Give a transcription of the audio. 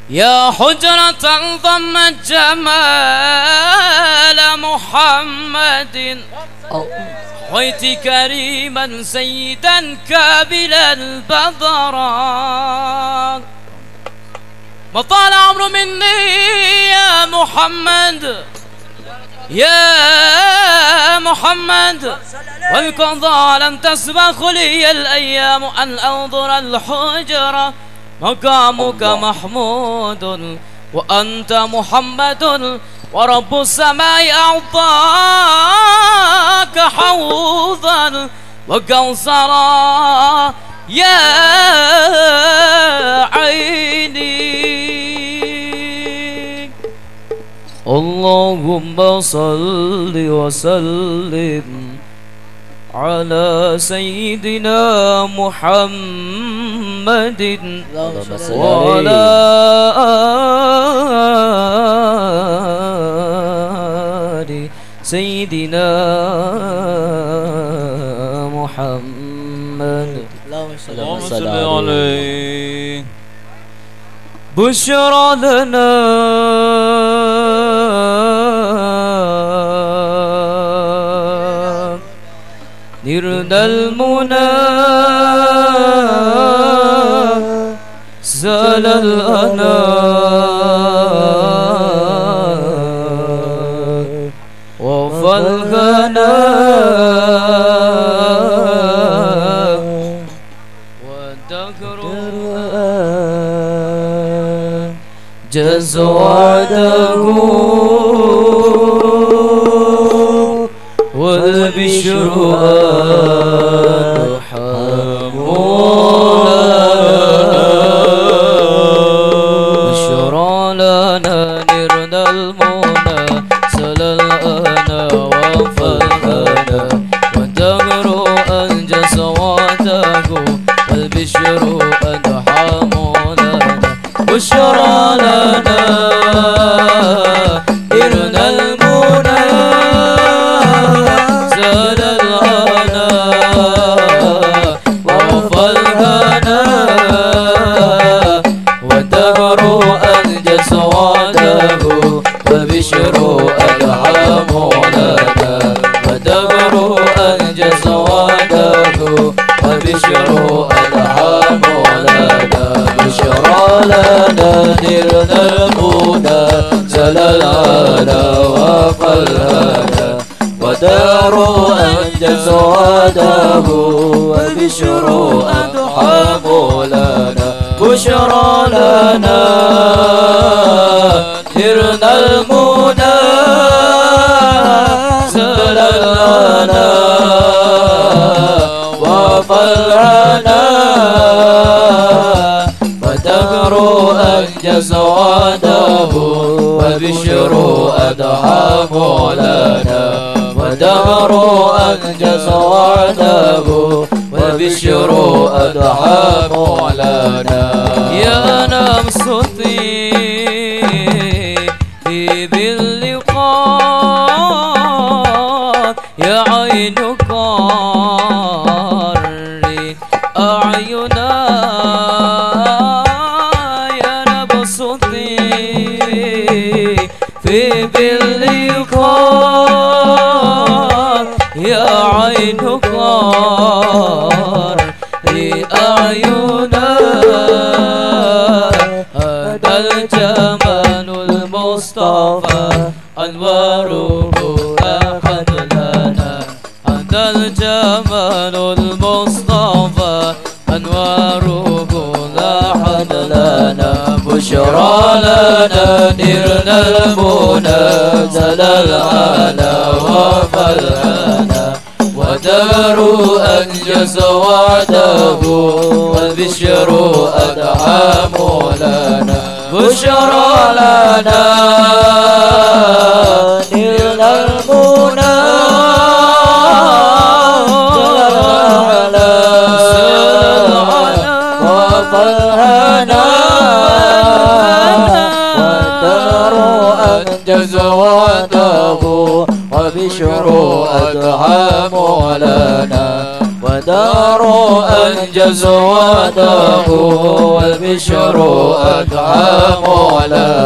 يا حجرة ضمت جمال محمد حيت كريما سيدا كامل البذران ما طال عمره مني يا محمد يا محمد والقضاء لم تسبق لي الأيام أن أنظر الحجرة مقامك محمود وأنت محمد ورب السماء أعطاك حوضا وكوثرا يا عيني اللهم صل وسلم على سيدنا محمد وعلى آل سيدنا محمد اللهم صل عليه. بشرى لنا نرنا المنى زال الأنا وفى الغنا والدهر جز وعده والبشر بشرى لنا نرنا المنى سل الأنا وفى الغنا والدهر أنجز وعده والبشر أدحى مولانا بشرى لنا نرنا المنى زاد الغنا ووفى الغنا والدهر أنجز وعده والبشر أدعى مولانا والدهر أنجز وعده والبشر أدعى مولانا بشرى لنا نرنا المنى زال الغنا ووفى الغنا ودار أنجز وعده والبشر أضحى مولانا بشرى لنا نرنا المنى زال الغنا ووفى الغنا ودهر أنجز وعده والبشر أضحى مولانا ودهر أنجز وعده والبشر أضحى مولانا يا نفسي باللقاء يا عين قاري أعينا يا نفسي في باللقاء يا عين قار لأعينا هذا الجمال المصطفى أنواره أخذ لنا هذا الجمال المصطفى أنواره لاحظ لنا بشرى لنا نرنا المنى زال الغنا ووفى الغنا ودار أنجز وعده والبشر أدعى مولانا بشرى لنا نرنا المنى ووفى الغنا ودار أنجز وعده وبشر أدعى مولانا البدر أنجز وده والبشر أدعم